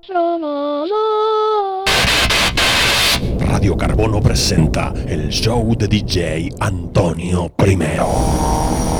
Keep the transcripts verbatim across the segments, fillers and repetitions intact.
sonoro. Radio Carbono presenta el show de D J Antonio Primero.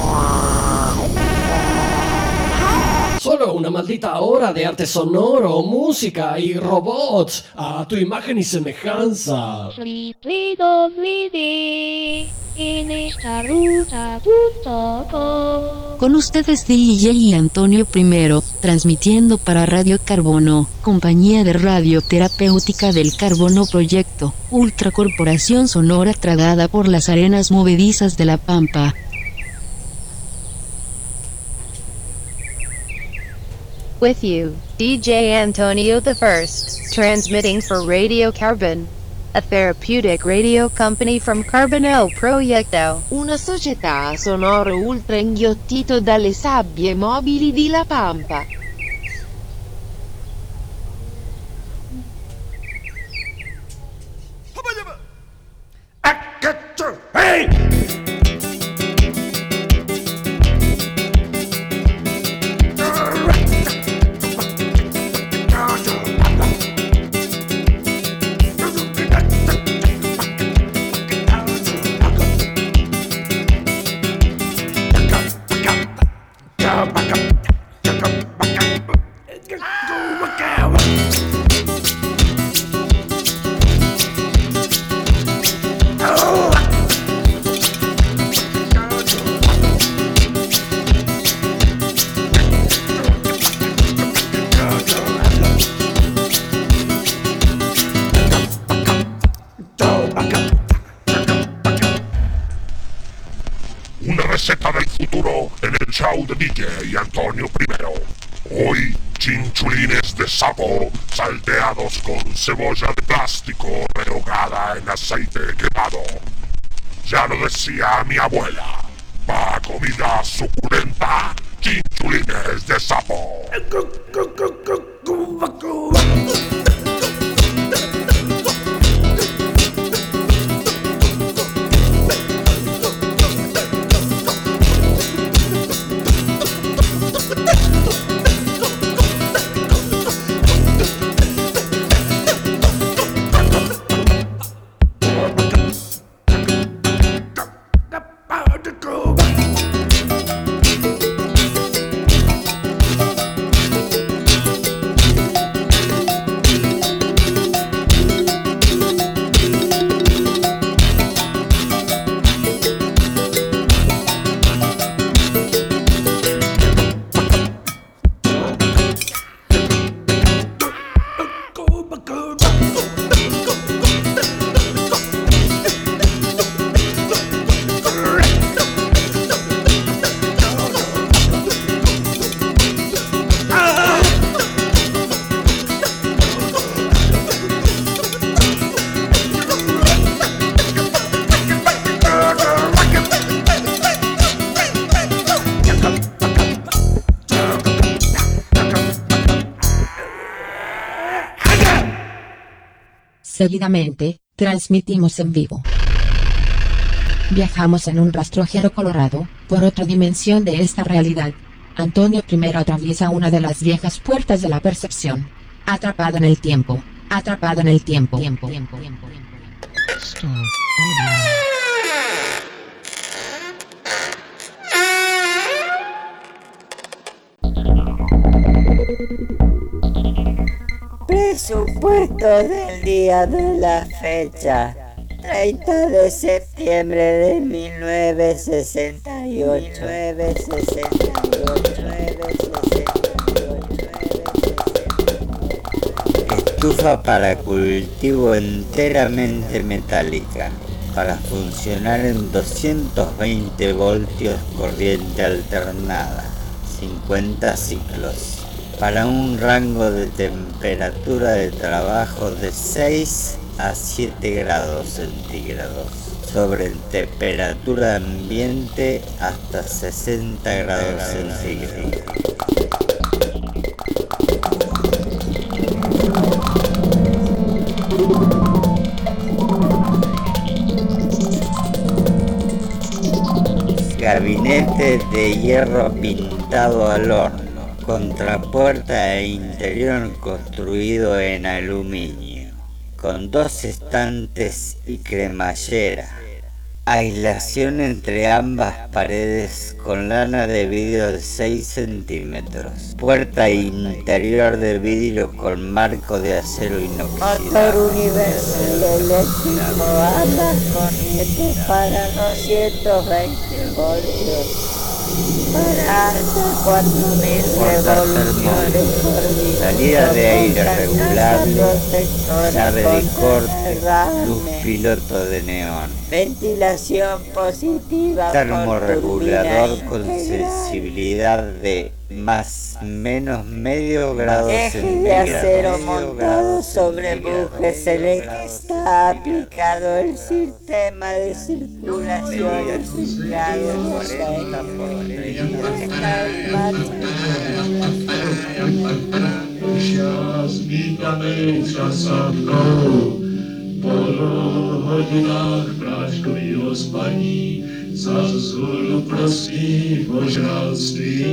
Solo una maldita hora de arte sonoro, música y robots a tu imagen y semejanza. Sleepy Doblidi en esta ruta punto com. Con ustedes D J Antonio Primero, transmitiendo para Radio Carbono, compañía de radio terapéutica del Carbono Proyecto, ultracorporación sonora tragada por las arenas movedizas de la Pampa. With you, D J Antonio the First, transmitting for Radio Carbon, a therapeutic radio company from Carbono Proyecto, una società sonoro ultra inghiottito dalle sabbie mobili di La Pampa. Show de D J Antonio Primero. Hoy, chinchulines de sapo salteados con cebolla de plástico rehogada en aceite quemado. Ya lo decía mi abuela, pa' comida suculenta, chinchulines de sapo. Seguidamente, transmitimos en vivo. Viajamos en un rastrojero colorado, por otra dimensión de esta realidad. Antonio Primero atraviesa una de las viejas puertas de la percepción. Atrapado en el tiempo. Atrapado en el tiempo. Tiempo, tiempo, tiempo, tiempo. Stop. Presupuesto del día de la fecha, treinta de septiembre de mil novecientos sesenta y ocho. Estufa para cultivo enteramente metálica, para funcionar en doscientos veinte voltios corriente alternada, cincuenta ciclos. Para un rango de temperatura de trabajo de seis a siete grados centígrados, sobre temperatura ambiente hasta sesenta grados centígrados. Gabinete de hierro pintado al horno. contrapuerta e interior construido en aluminio, con dos estantes y cremallera. Aislación entre ambas paredes con lana de vidrio de seis centímetros. Puerta interior de vidrio con marco de acero inoxidable. Motor universal eléctrico, ambas corrientes para doscientos veinte voltios. Para hasta cuatro mil revoluciones por minuto. Salida de aire regulable, llave de corte, luz piloto de neón. Ventilación positiva. Termorregulador con sensibilidad de más menos medio grado centígrado. Eje de acero montado sobre bujes eléctricos. Está aplicado el sistema de circulación integrado. Po hodinách práškovýho spaní za zulu prosím o žralství.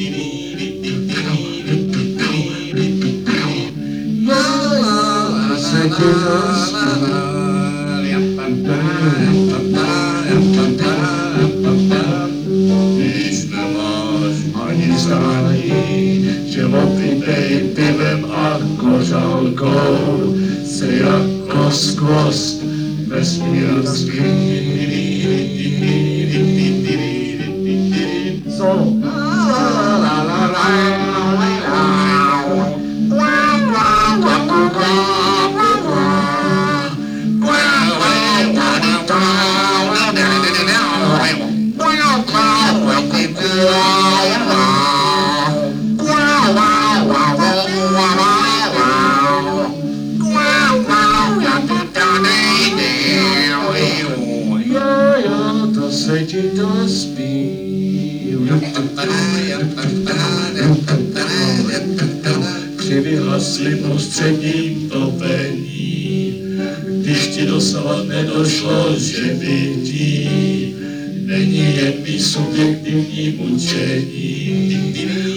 Já se ti Víc nemáš ani zdání, že opitej pivem a kořálkou se jako skvost vesmírský. So. Se ti to zpív, při vyhaslým ústředním topení, když ti dosávat nedošlo, že bytí není jen mý subjektivní mučení.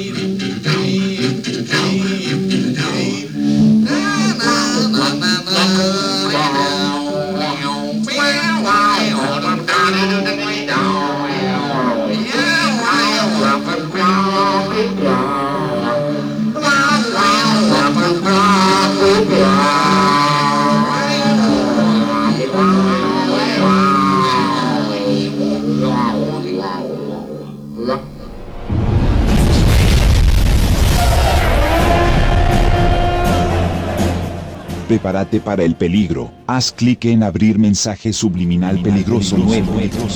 Prepárate para el peligro. Haz clic en abrir mensaje subliminal peligroso nuevo.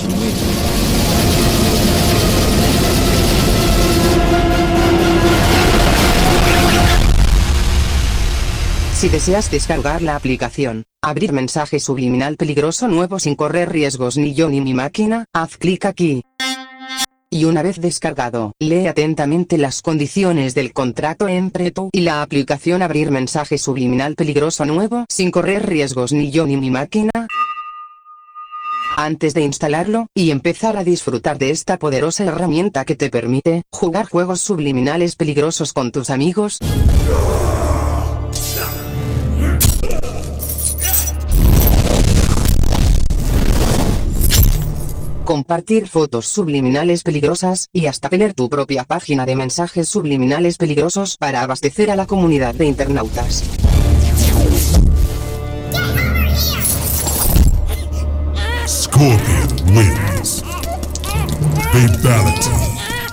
Si deseas descargar la aplicación, abrir mensaje subliminal peligroso nuevo sin correr riesgos ni yo ni mi máquina, haz clic aquí. Y una vez descargado, lee atentamente las condiciones del contrato entre tú y la aplicación abrir mensaje subliminal peligroso nuevo sin correr riesgos ni yo ni mi máquina. Antes de instalarlo, y empezar a disfrutar de esta poderosa herramienta que te permite jugar juegos subliminales peligrosos con tus amigos. Compartir fotos subliminales peligrosas, y hasta tener tu propia página de mensajes subliminales peligrosos para abastecer a la comunidad de internautas. Scorpion wins. Fatality.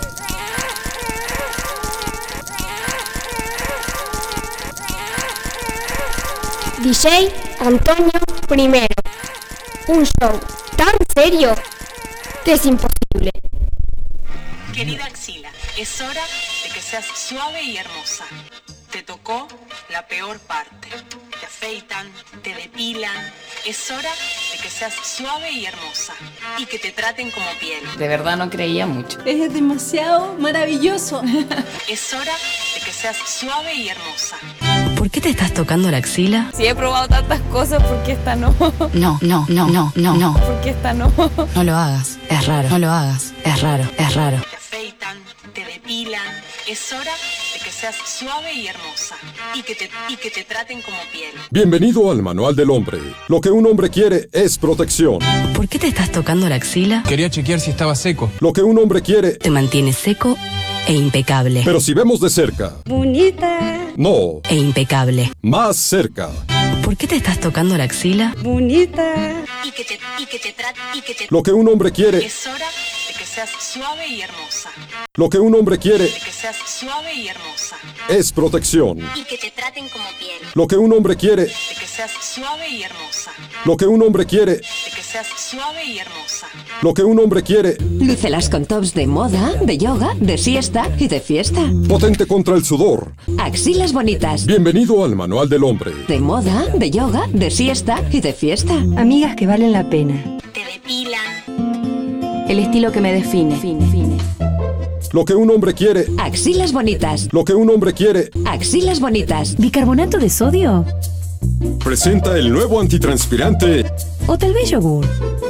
D J Antonio Primero. Un show tan serio que es imposible. Querida Axila, es hora de que seas suave y hermosa. Te tocó la peor parte. Te afeitan, te depilan. Es hora de que seas suave y hermosa. Y que te traten como piel. De verdad no creía mucho. Es demasiado maravilloso. Es hora de que seas suave y hermosa. ¿Por qué te estás tocando la axila? Si he probado tantas cosas, ¿por qué esta no? No, no, no, no, no, no. ¿Por qué esta no? No lo hagas, es raro. No lo hagas, es raro, es raro. Te afeitan, te depilan. Es hora seas suave y hermosa. Y que te, y que te traten como piel. Bienvenido al Manual del Hombre. Lo que un hombre quiere es protección. ¿Por qué te estás tocando la axila? Quería chequear si estaba seco. Lo que un hombre quiere... Te mantiene seco e impecable. Pero si vemos de cerca... Bonita. No. E impecable. Más cerca. ¿Por qué te estás tocando la axila? Bonita. Y que te, y que te traten... Y que te... Lo que un hombre quiere... Es hora de que seas suave y hermosa. Lo que un hombre quiere... De que seas suave y hermosa. Es protección. Y que te traten como piel. Lo que un hombre quiere... De que seas suave y hermosa. Lo que un hombre quiere... De que seas suave y hermosa. Lo que un hombre quiere... Lúcelas con tops de moda, de yoga, de siesta y de fiesta. Potente contra el sudor. Axilas bonitas. Bienvenido al Manual del Hombre. De moda, de yoga, de siesta y de fiesta. Amigas que valen la pena. Te depilan. El estilo que me define. Lo que un hombre quiere... Axilas bonitas. Lo que un hombre quiere... Axilas bonitas. ¿Bicarbonato de sodio? Presenta el nuevo antitranspirante... ¿O tal vez yogur?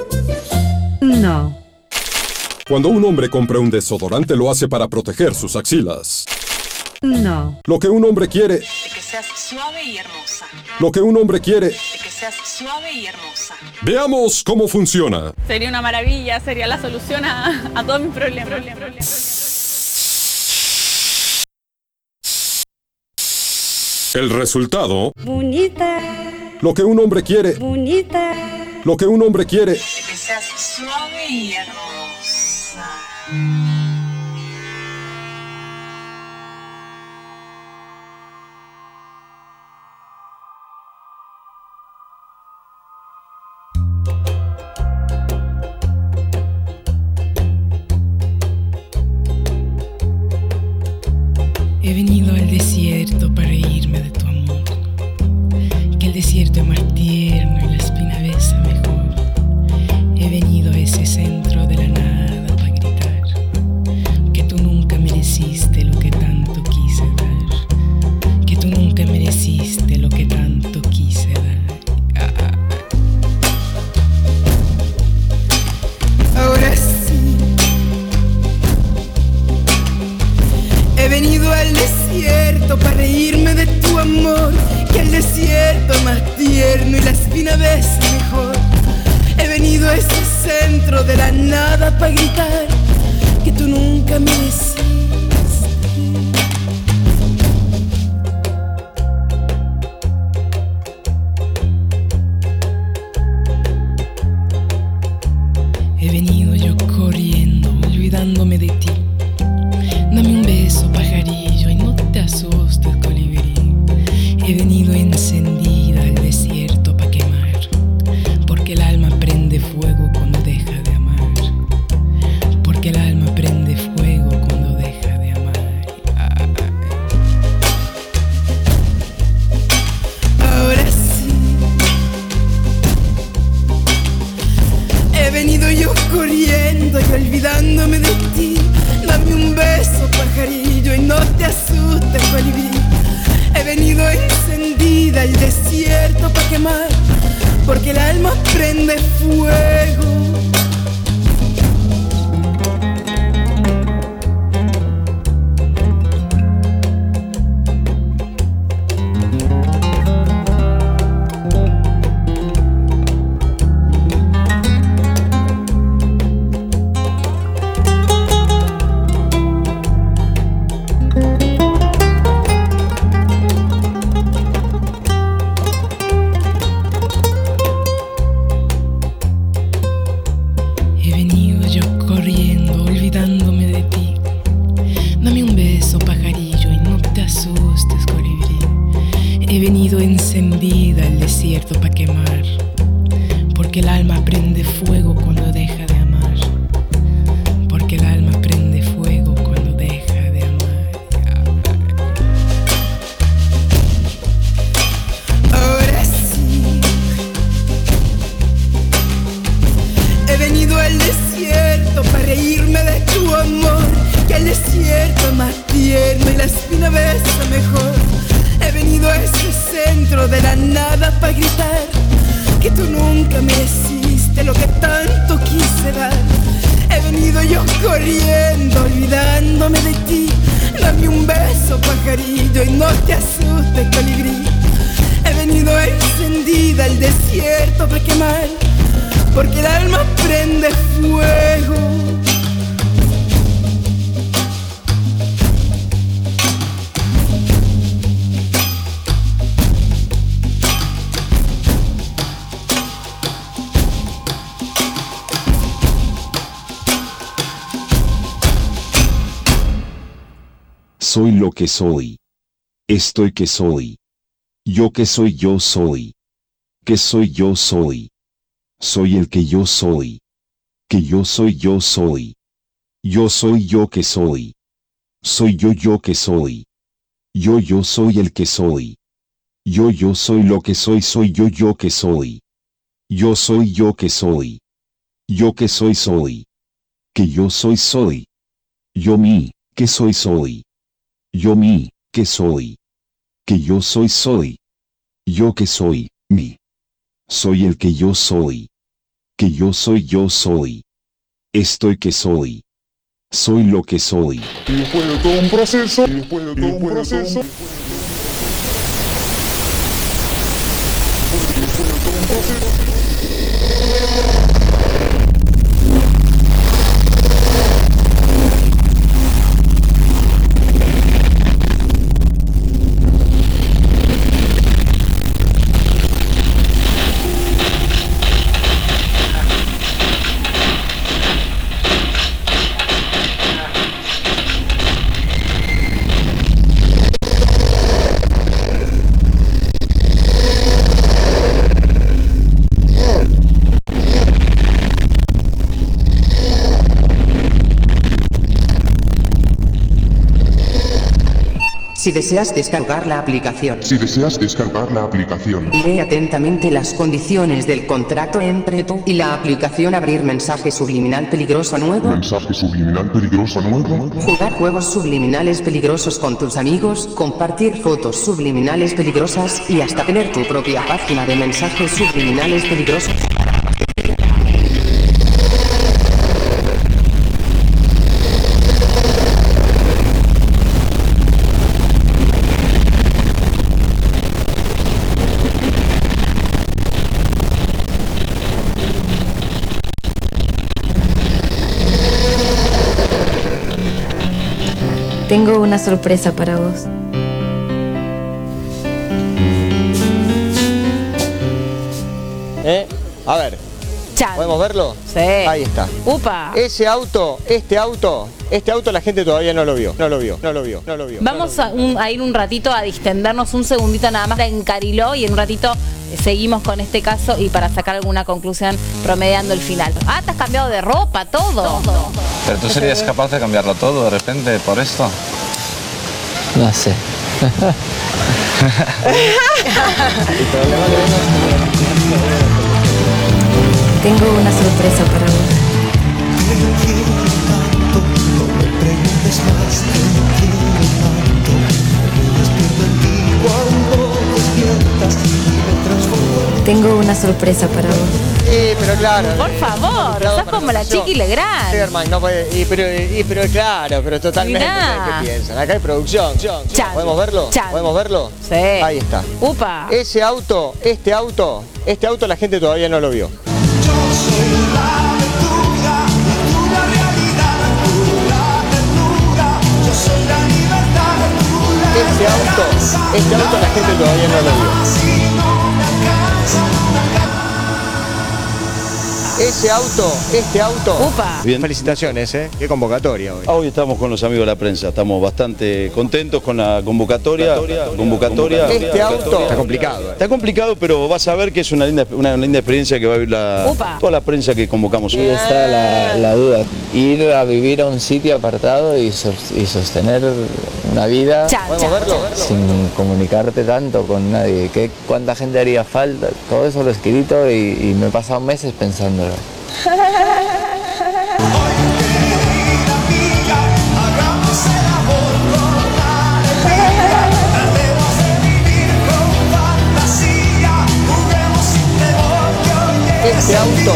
No. Cuando un hombre compra un desodorante lo hace para proteger sus axilas. No. Lo que un hombre quiere... De que seas suave y hermosa. Lo que un hombre quiere... De que seas suave y hermosa. Veamos cómo funciona. Sería una maravilla, sería la solución a, a todos mis problemas. El resultado... Bonita. Lo que un hombre quiere... Bonita. Lo que un hombre quiere... De que seas suave y hermosa. He venido al desierto para reírme de tu amor, que el desierto es más tierno y la espina besa mejor. He venido a ese centro de la nada para gritar que tú nunca mereciste lo que tanto quise dar, que tú nunca mereciste lo que tanto quise dar. Ahora sí, he venido al desierto para reírme de tu amor, que el desierto es más tierno y la espina besa mejor. He venido a ese centro de la nada para gritar que tú nunca mereciste. He venido yo corriendo, olvidándome de ti. Dame un beso, pajarillo, y no te asustes, colibrí. He venido encendida al desierto pa' quemar, porque el alma prende fuego cuando deja de amar. Porque el alma prende fuego cuando deja de amar. Ay. Ahora sí, he venido yo corriendo y olvidándome de ti. Dame un beso, pajarillo, y no te asustes, colibrí. He venido encendida al desierto pa' quemar, porque el alma prende fuego. He venido yo corriendo, olvidándome de ti. Dame un beso, pajarillo, y no te asustes, colibrí. He venido encendida al desierto pa' quemar, porque el alma prende fuego cuando deja de amar. Porque el alma prende fuego cuando deja de amar. Ahora sí, he venido al desierto para reírme de tu amor, que el desierto es más tierno y la espina besa mejor. He venido a ese centro de la nada para gritar que tú nunca mereciste lo que tanto quise dar. He venido yo corriendo, olvidándome de ti. Dame un beso, pajarillo, y no te asustes, colibrí. He venido encendida al desierto para quemar, porque el alma prende fuego. Soy lo que soy. Estoy que soy. Yo que soy yo soy. Que soy yo soy. Soy el que yo soy. Que yo soy yo soy. Yo soy yo que soy. Soy yo yo que soy. Yo yo soy el que soy. Yo yo soy lo que soy, soy yo yo que soy. Yo soy yo que soy. Yo que soy soy. Que yo soy soy. Yo mí, que soy soy. Yo mí, que soy. Que yo soy soy. Yo que soy, mí. Soy el que yo soy. Que yo soy yo soy. Estoy que soy. Soy lo que soy. Y después de todo un proceso, y después de todo un proceso, Si deseas descargar la aplicación, si deseas descargar la aplicación, lee atentamente las condiciones del contrato entre tú y la aplicación. Abrir mensaje subliminal peligroso nuevo. mensaje subliminal peligroso nuevo, Jugar juegos subliminales peligrosos con tus amigos, compartir fotos subliminales peligrosas y hasta tener tu propia página de mensajes subliminales peligrosos. Tengo una sorpresa para vos. ¿Eh? A ver. Chan. ¿Podemos verlo? Sí. Ahí está. Upa. Ese auto, este auto, este auto la gente todavía no lo vio. No lo vio, no lo vio, no lo vio. Vamos a, un- a ir un ratito a distendernos, un segundito nada más en Cariló, y en un ratito seguimos con este caso y para sacar alguna conclusión promediando el final. Ah, te has cambiado de ropa, todo. todo. ¿Pero tú serías capaz de cambiarlo todo de repente por esto? No sé. Tengo una sorpresa para vos. Tengo una sorpresa para vos. Sí, pero claro. Por favor, sos como la Chiqui Legrand. Sí, hermano, no puede, y, pero, y, pero claro, pero totalmente. Mirá. ¿Qué piensan? Acá hay producción. Chan. ¿Podemos verlo? Chan. ¿Podemos verlo? Sí. Ahí está. Upa. Ese auto, este auto, este auto la gente todavía no lo vio. Este auto, este auto la gente todavía no lo vio. Ese auto, este auto. Upa. Bien. Felicitaciones, ¿eh? Qué convocatoria hoy. Hoy estamos con los amigos de la prensa, estamos bastante contentos con la convocatoria. Convocatoria. Este auto está complicado. ¿eh? Está complicado, pero vas a ver que es una linda, una linda experiencia que va a vivir la, Upa. toda la prensa que convocamos hoy. Ahí está la, la duda. Ir a vivir a un sitio apartado y, sos- y sostener una vida Chan, ¿Podemos chan. verlo? sin comunicarte tanto con nadie. ¿Qué, ¿Cuánta gente haría falta? Todo eso lo he escrito y, y me he pasado meses pensándolo. Este auto.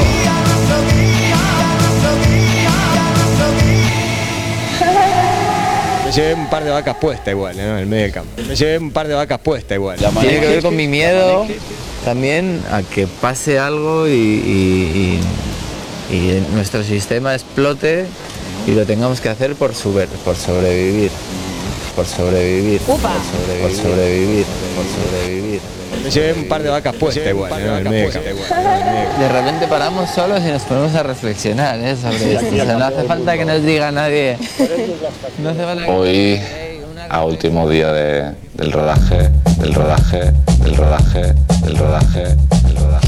Me llevé un par de vacas puestas igual, ¿no? En el medio del campo. Me llevé un par de vacas puestas igual. Tiene que ver con mi miedo también a que pase algo y, y, y, y nuestro sistema explote y lo tengamos que hacer por, subir, por sobrevivir. Por sobrevivir. Upa. Por sobrevivir. Por sobrevivir. Por sobrevivir. Me llevé un par de vacas puestas igual, ¿no? En el medio del campo. De repente paramos solos y nos ponemos a reflexionar ¿eh? sobre esto. O sea, no hace falta que nos diga nadie. No hace falta que... Hoy, a último día de, del rodaje, del rodaje, del rodaje, del rodaje, del rodaje.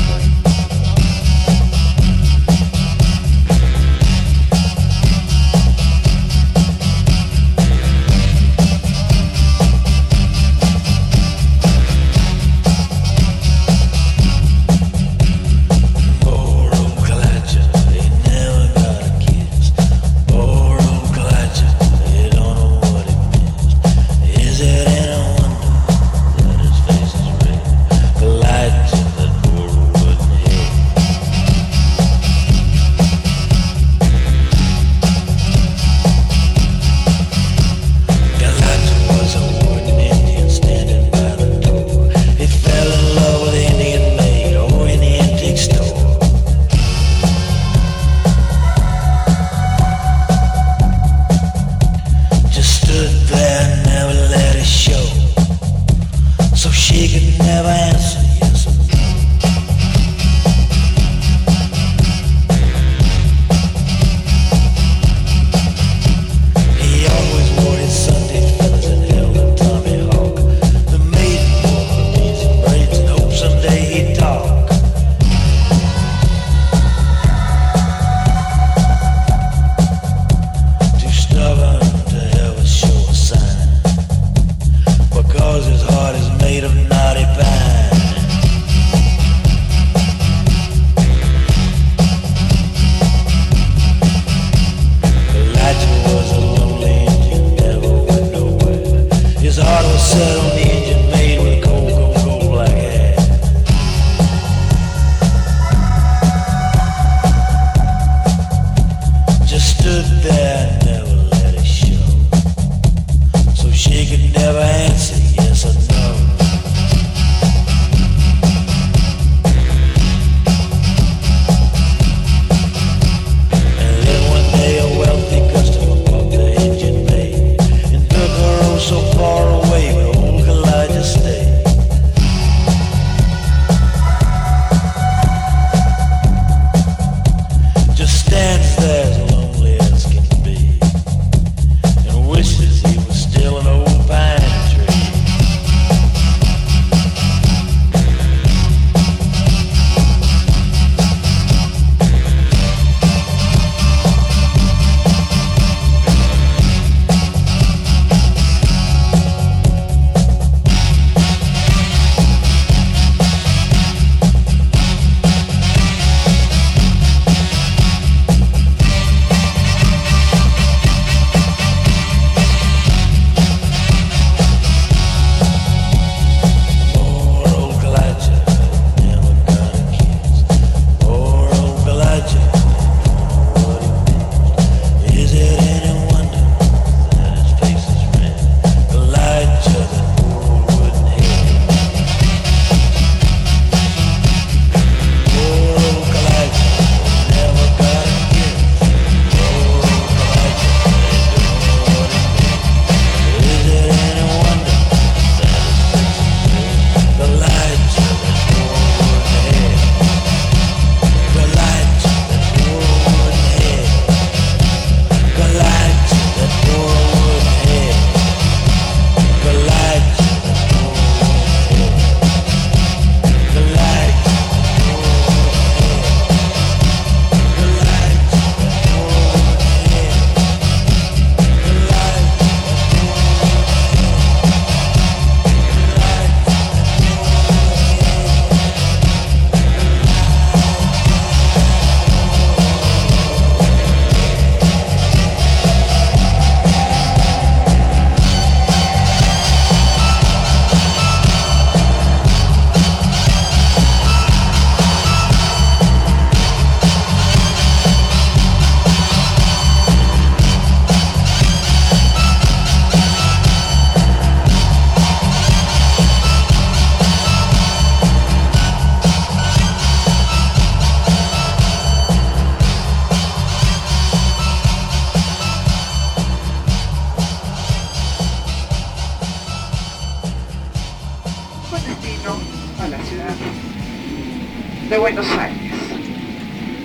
Is it any wonder that his face is red? Collides with the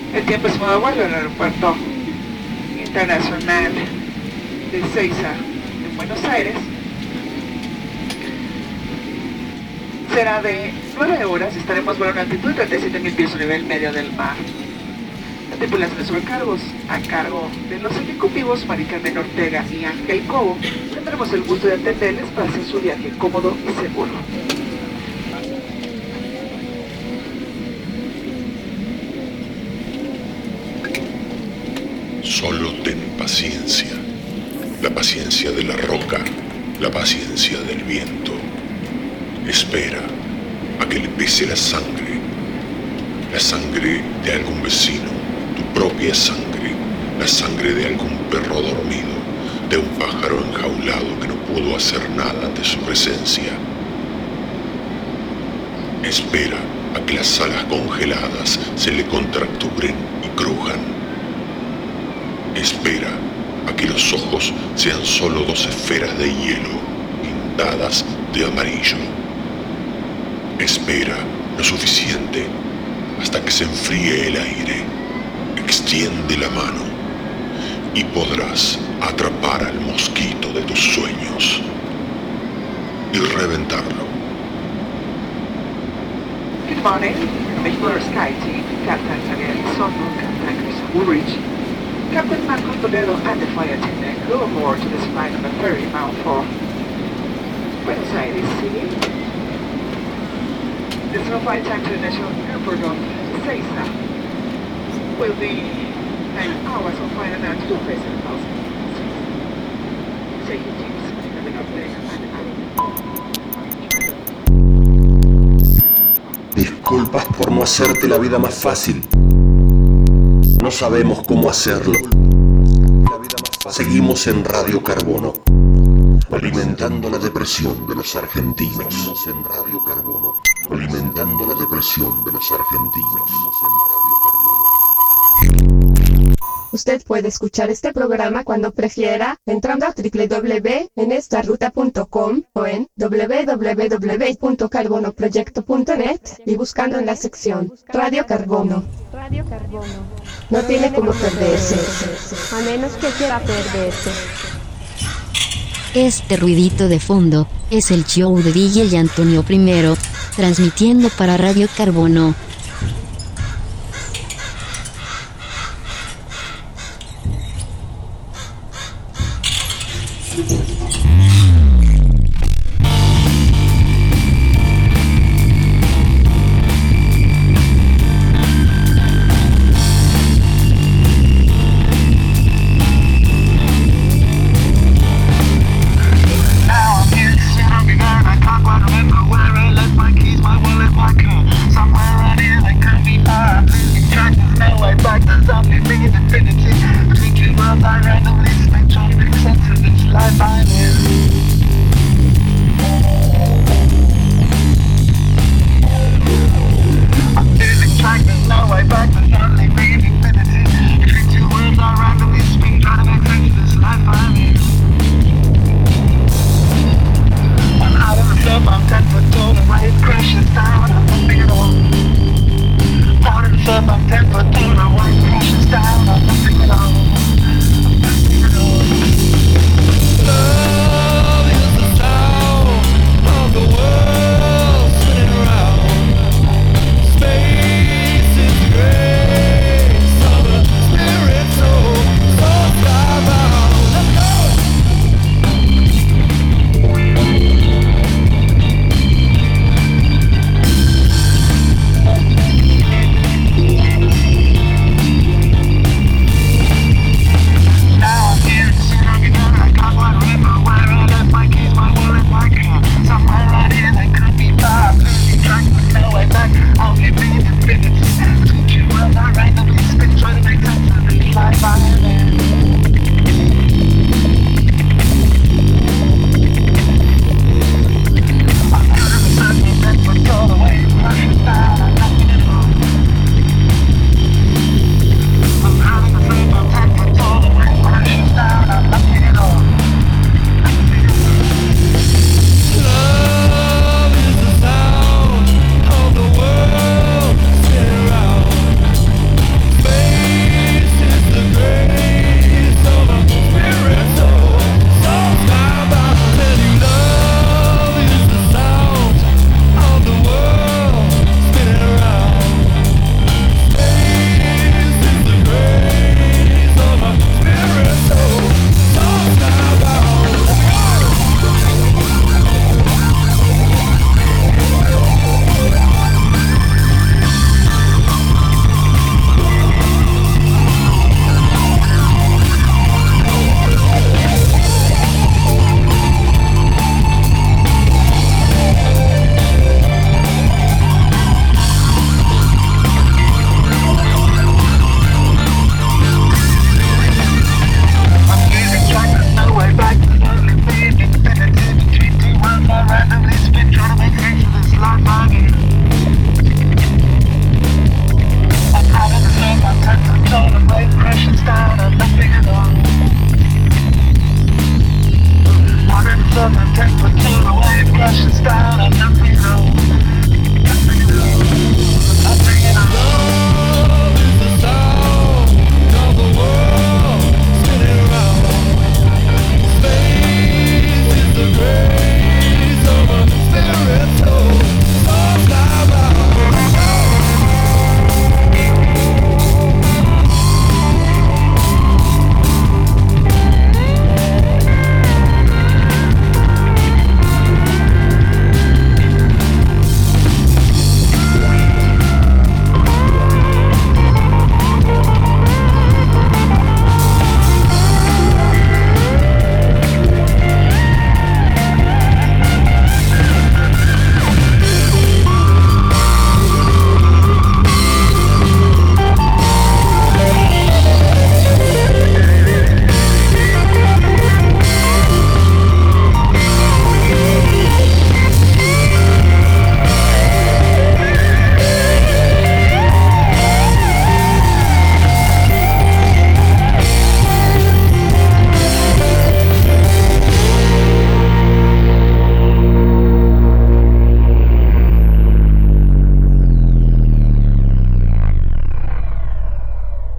El tiempo estimado de vuelo al aeropuerto internacional de Ezeiza en Buenos Aires será de nueve horas. Estaremos volando a una altitud de treinta y siete mil pies a nivel medio del mar. La tripulación de sobrecargos a cargo de los ejecutivos Mari Carmen Ortega y Ángel Cobo. Tendremos el gusto de atenderles para hacer su viaje cómodo y seguro. Solo ten paciencia, la paciencia de la roca, la paciencia del viento. Espera a que le pese la sangre, la sangre de algún vecino, tu propia sangre, la sangre de algún perro dormido, de un pájaro enjaulado que no pudo hacer nada ante su presencia. Espera a que las alas congeladas se le contracturen y crujan. Espera a que los ojos sean solo dos esferas de hielo pintadas de amarillo. Espera lo suficiente hasta que se enfríe el aire. Extiende la mano y podrás atrapar al mosquito de tus sueños y reventarlo. Good morning, Commissioner Sky Team, Captain Javier Elizondo, Captain Chris Woolrich, Captain Marco Toledo and the flight attendant crew aboard to this flight number thirty bound for Buenos Aires City. This is a flight time to the National Airport of Ezeiza. Will be nine hours of flight and to the place in the house. Safety teams having updates and Disculpas por no hacerte la vida más fácil. No sabemos cómo hacerlo. Seguimos en Radio Carbono, alimentando la depresión de los argentinos. Seguimos en Radio Carbono, alimentando la depresión de los argentinos. Usted puede escuchar este programa cuando prefiera, entrando a doble u doble u doble u punto en esta ruta punto com o en doble u doble u doble u punto carbonoproyecto punto net y buscando en la sección Radio Carbono. Radio Carbono. No tiene como perderse, A menos que quiera perderse. Este ruidito de fondo es el show de D J Antonio Primero, transmitiendo para Radio Carbono.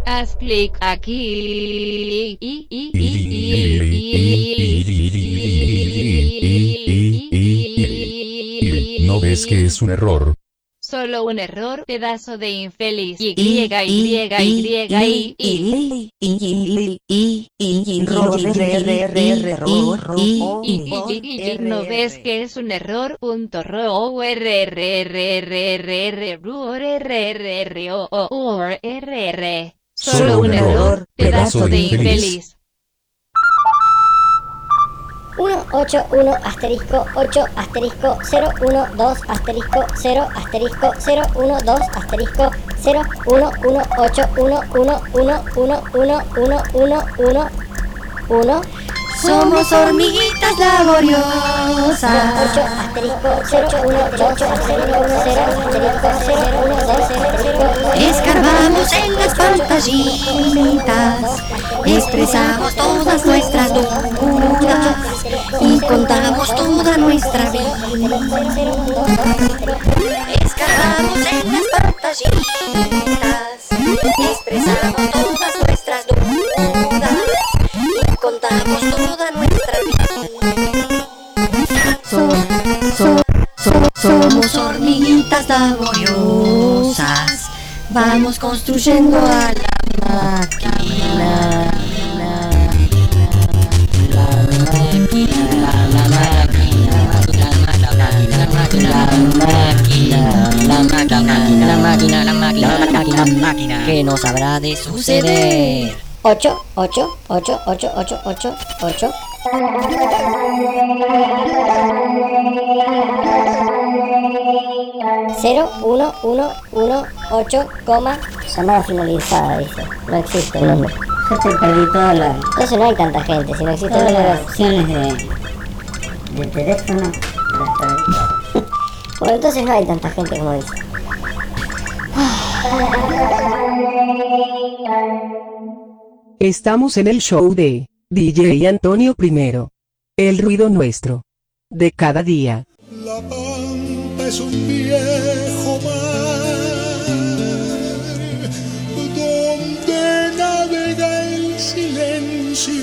Haz clic aquí. ¿No ves que es un error? Solo un error, pedazo de infeliz. Y, y, y, y, y, ¿no ves que es un error? Punto ro, r, r, r, r, r, r, r, r, o, o, r, r. Solo un error, pedazo de infeliz. uno ocho uno asterisco ocho asterisco cero uno dos asterisco cero asterisco cero uno dos asterisco cero uno uno ocho uno uno uno uno uno uno uno uno uno. Somos hormiguitas laboriosas. ocho asterisco cero uno ocho asterisco cero asterisco cero uno dos asterisco. Escarbamos en las pantallitas, expresamos todas nuestras dudas y contamos toda nuestra vida. Escarbamos en las pantallitas, expresamos todas nuestras dudas y contamos toda nuestra vida. So, so, so, somos hormiguitas laboriosas. Vamos construyendo a la máquina. La máquina, la máquina, la máquina, la máquina, la máquina, la máquina, la máquina, ¿qué nos habrá de suceder? ocho, ocho, ocho, ocho, ocho, ocho, ocho. cero uno uno uno ocho, coma. Llamada finalizada, dice. No existe el número. Yo estoy perdí toda la... Entonces no hay tanta gente, si no existe el todas número. las opciones de... de teléfono. Bueno, entonces no hay tanta gente como dice. Estamos en el show de D J Antonio Primero. El ruido nuestro. De cada día. La Pampa es un viejo mar donde navega el silencio.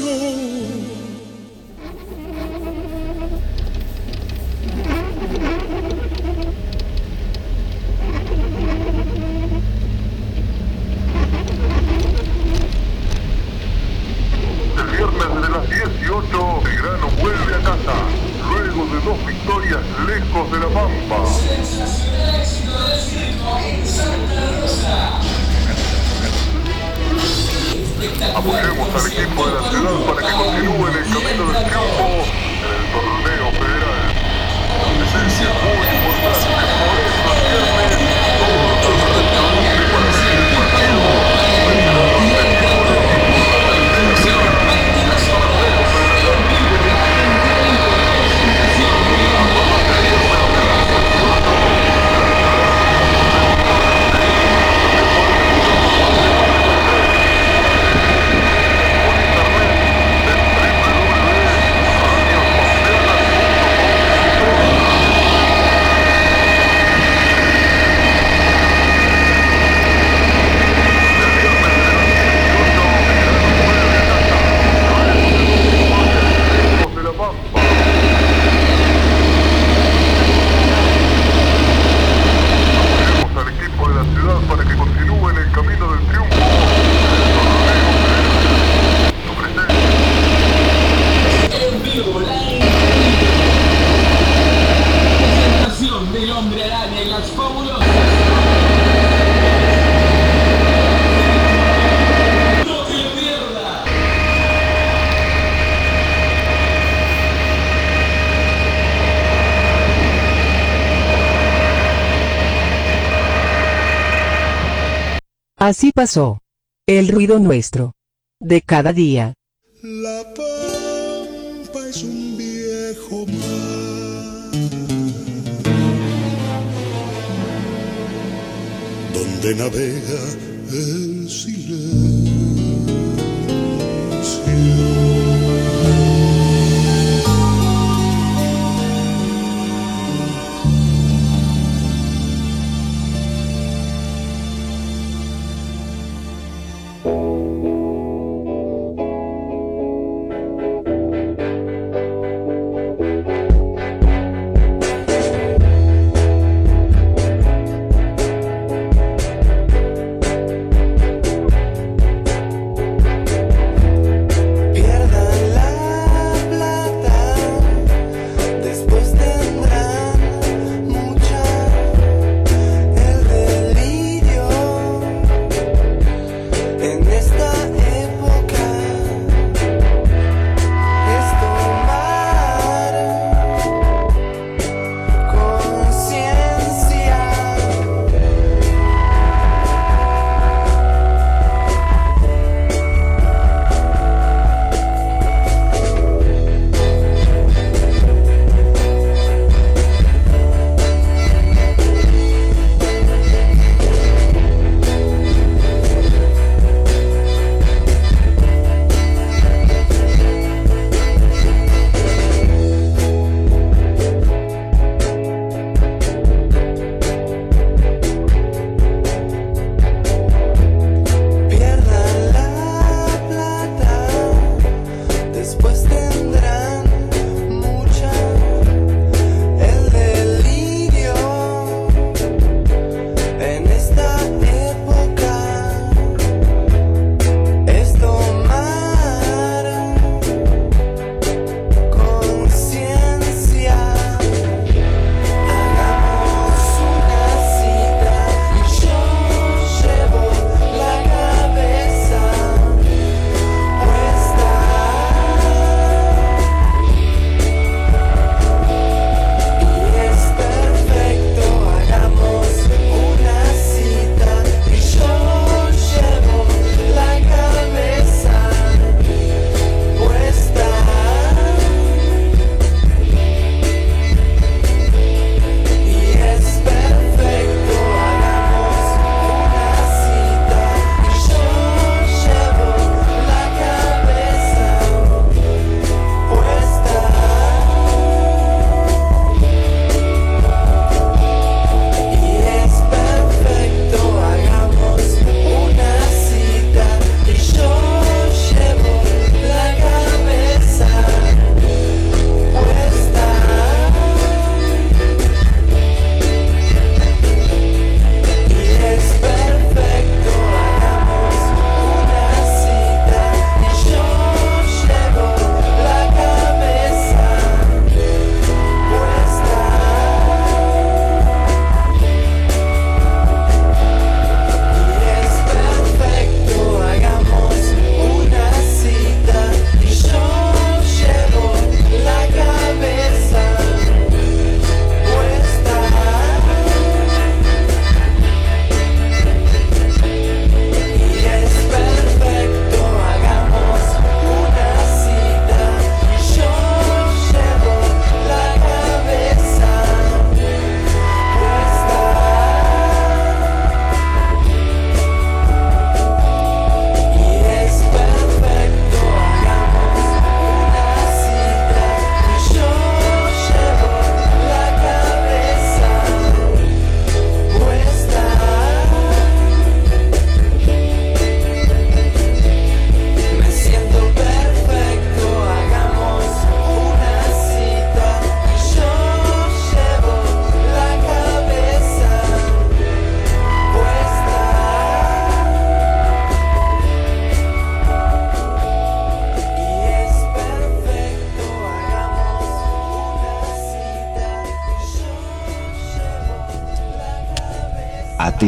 El viernes de las dieciocho, Belgrano vuelve a casa, luego de dos victorias lejos de la Pampa. Apoyemos al equipo de la ciudad para que continúe en el camino del triunfo en el torneo federal. La presencia es muy importante, por eso el viernes todos los restantes para seguir el partido. Así pasó. El ruido nuestro. De cada día. La Pampa es un viejo mar donde navega el silencio.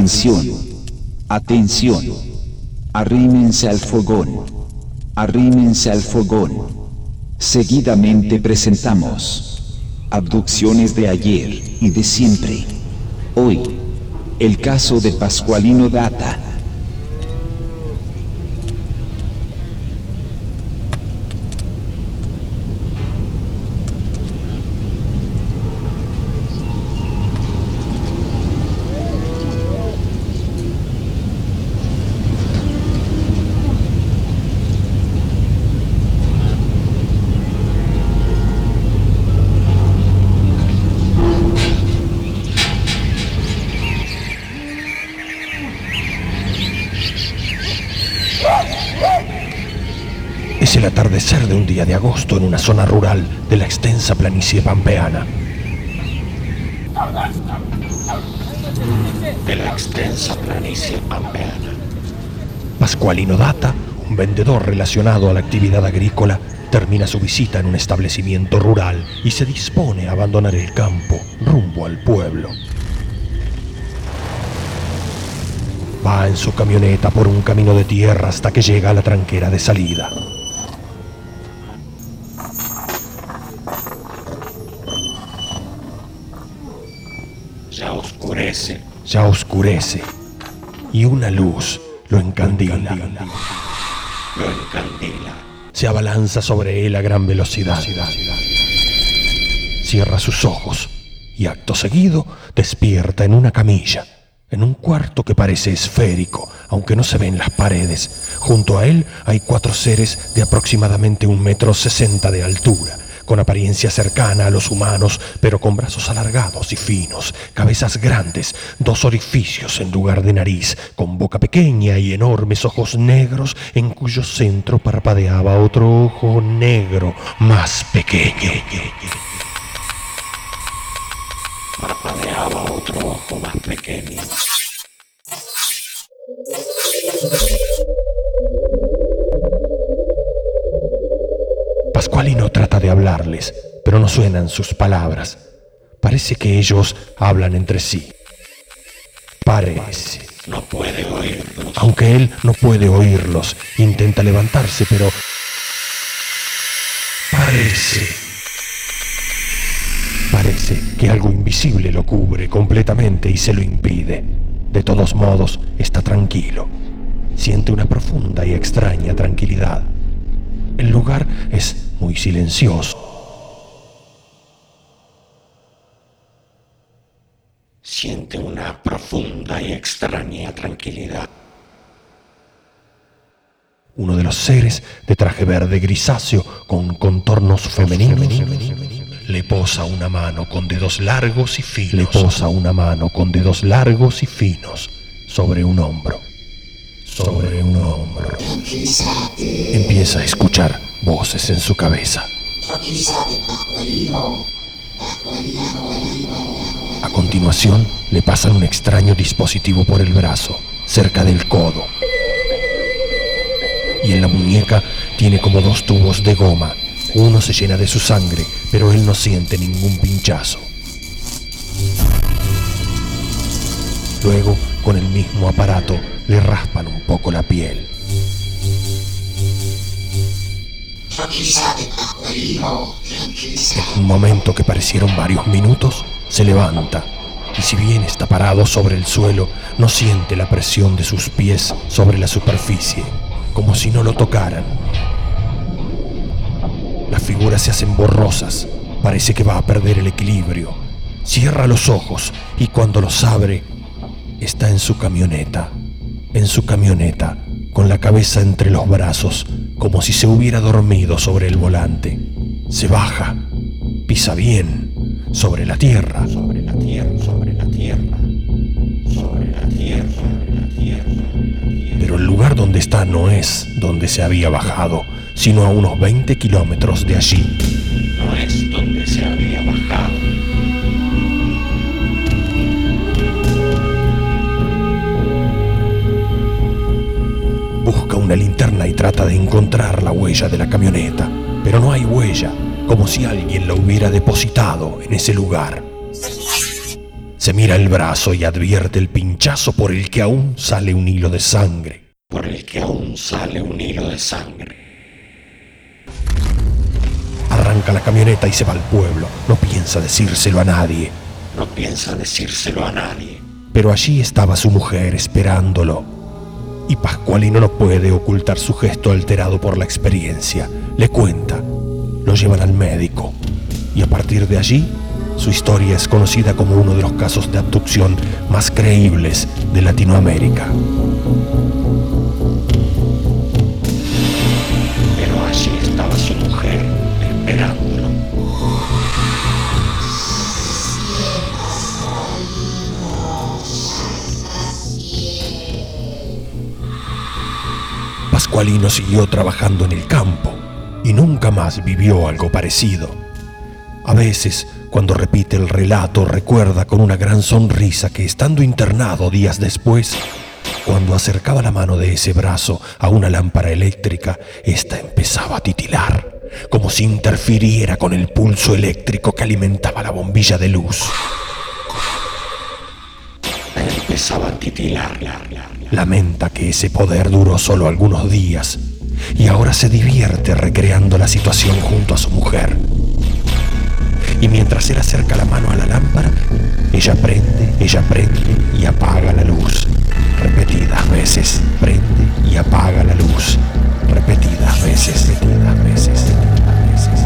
Atención, atención. Arrímense al fogón. Arrímense al fogón. Seguidamente presentamos abducciones de ayer y de siempre. Hoy, el caso de Pascualino Data. Es el atardecer de un día de agosto en una zona rural de la extensa planicie pampeana. De la extensa planicie pampeana. Pascualino Data, un vendedor relacionado a la actividad agrícola, termina su visita en un establecimiento rural y se dispone a abandonar el campo rumbo al pueblo. Va en su camioneta por un camino de tierra hasta que llega a la tranquera de salida. Ya oscurece. Ya oscurece. Y una luz lo encandila. Lo encandila. Se abalanza sobre él a gran velocidad. Cierra sus ojos y acto seguido despierta en una camilla, en un cuarto que parece esférico, aunque no se ven las paredes. Junto a él hay cuatro seres de aproximadamente un metro sesenta de altura, con apariencia cercana a los humanos, pero con brazos alargados y finos, cabezas grandes, dos orificios en lugar de nariz, con boca pequeña y enormes ojos negros, en cuyo centro parpadeaba otro ojo negro más pequeño. Parpadeaba otro ojo más pequeño. Pascualino trata de hablarles, pero no suenan sus palabras. Parece que ellos hablan entre sí. Parece. No puede oírlos. Aunque él no puede oírlos, intenta levantarse, pero... Parece. Parece que algo invisible lo cubre completamente y se lo impide. De todos modos, está tranquilo. Siente una profunda y extraña tranquilidad. El lugar es muy silencioso. Siente una profunda y extraña tranquilidad. Uno de los seres de traje verde grisáceo con contornos femeninos le posa una mano con dedos largos y finos. Le posa una mano con dedos largos y finos sobre un hombro. Sobre un hombro. Empieza a escuchar voces en su cabeza. A continuación, le pasan un extraño dispositivo por el brazo, cerca del codo. Y en la muñeca tiene como dos tubos de goma. Uno se llena de su sangre, pero él no siente ningún pinchazo. Luego, con el mismo aparato, le raspan un poco la piel. En un momento que parecieron varios minutos, se levanta, y si bien está parado sobre el suelo, no siente la presión de sus pies sobre la superficie, como si no lo tocaran. Las figuras se hacen borrosas, parece que va a perder el equilibrio. Cierra los ojos y cuando los abre, está en su camioneta, en su camioneta, con la cabeza entre los brazos, como si se hubiera dormido sobre el volante. Se baja, pisa bien, sobre la tierra, sobre la tierra, sobre la tierra, sobre la tierra, sobre la tierra. Pero el lugar donde está no es donde se había bajado, sino a unos veinte kilómetros de allí. No es donde se había bajado. Busca una linterna y trata de encontrar la huella de la camioneta, pero no hay huella, como si alguien la hubiera depositado en ese lugar. Se mira el brazo y advierte el pinchazo por el que aún sale un hilo de sangre. Por el que aún sale un hilo de sangre. Arranca la camioneta y se va al pueblo. No piensa decírselo a nadie. No piensa decírselo a nadie. Pero allí estaba su mujer esperándolo. Y Pascualino no puede ocultar su gesto alterado por la experiencia. Le cuenta. Lo llevan al médico. Y a partir de allí, su historia es conocida como uno de los casos de abducción más creíbles de Latinoamérica. Pero allí estaba su mujer esperándolo. Pascualino siguió trabajando en el campo y nunca más vivió algo parecido. A veces, cuando repite el relato, recuerda con una gran sonrisa que estando internado días después, cuando acercaba la mano de ese brazo a una lámpara eléctrica, ésta empezaba a titilar, como si interfiriera con el pulso eléctrico que alimentaba la bombilla de luz. Empezaba a titilar. Lamenta que ese poder duró solo algunos días y ahora se divierte recreando la situación junto a su mujer. Y mientras él acerca la mano a la lámpara, ella prende, ella prende y apaga la luz. Repetidas veces, prende y apaga la luz. Repetidas veces, repetidas veces, repetidas veces.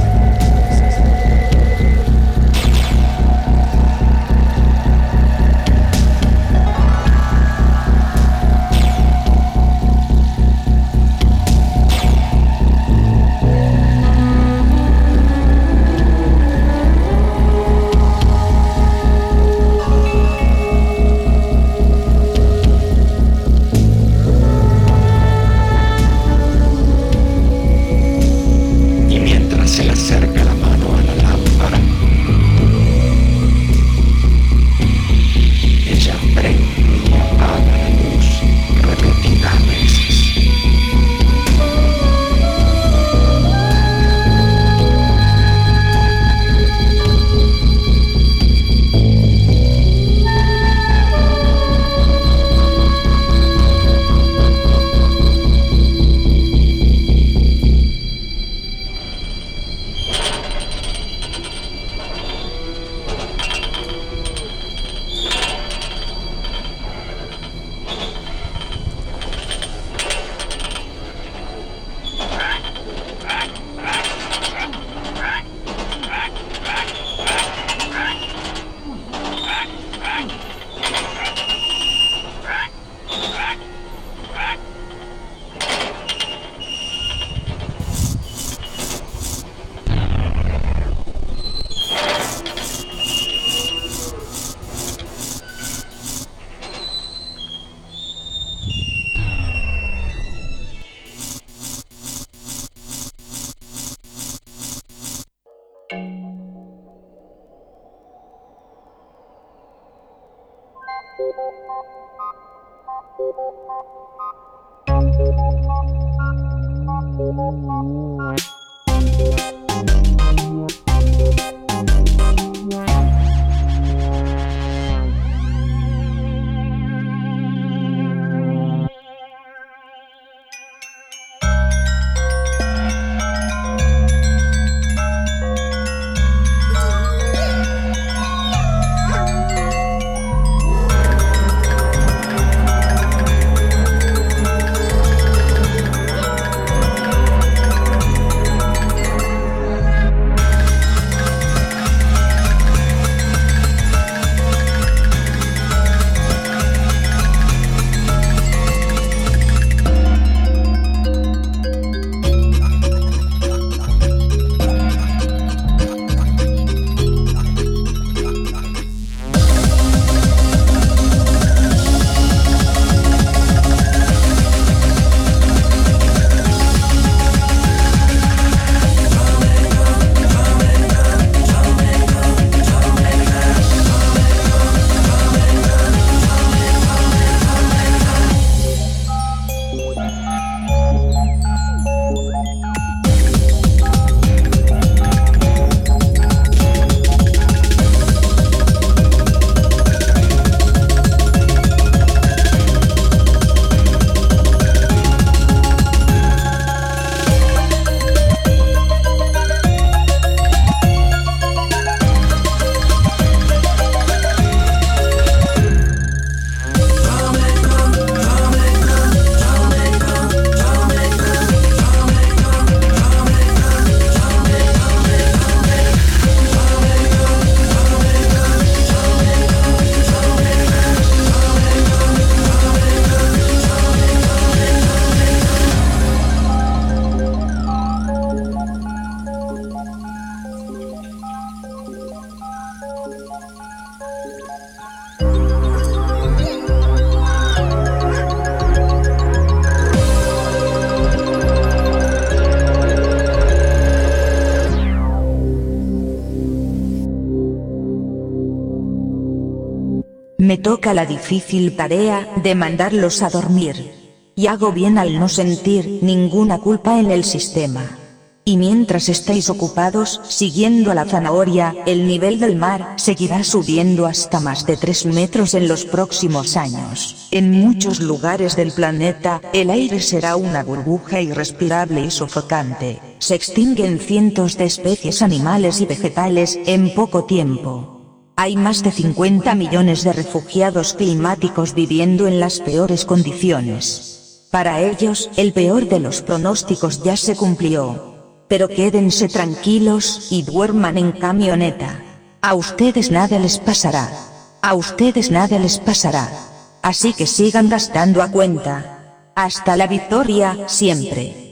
Me toca la difícil tarea de mandarlos a dormir. Y hago bien al no sentir ninguna culpa en el sistema. Y mientras estáis ocupados siguiendo a la zanahoria, el nivel del mar seguirá subiendo hasta más de tres metros en los próximos años. En muchos lugares del planeta, el aire será una burbuja irrespirable y sofocante. Se extinguen cientos de especies animales y vegetales en poco tiempo. Hay más de cincuenta millones de refugiados climáticos viviendo en las peores condiciones. Para ellos, el peor de los pronósticos ya se cumplió. Pero quédense tranquilos y duerman en camioneta. A ustedes nada les pasará. A ustedes nada les pasará. Así que sigan gastando a cuenta. Hasta la victoria, siempre.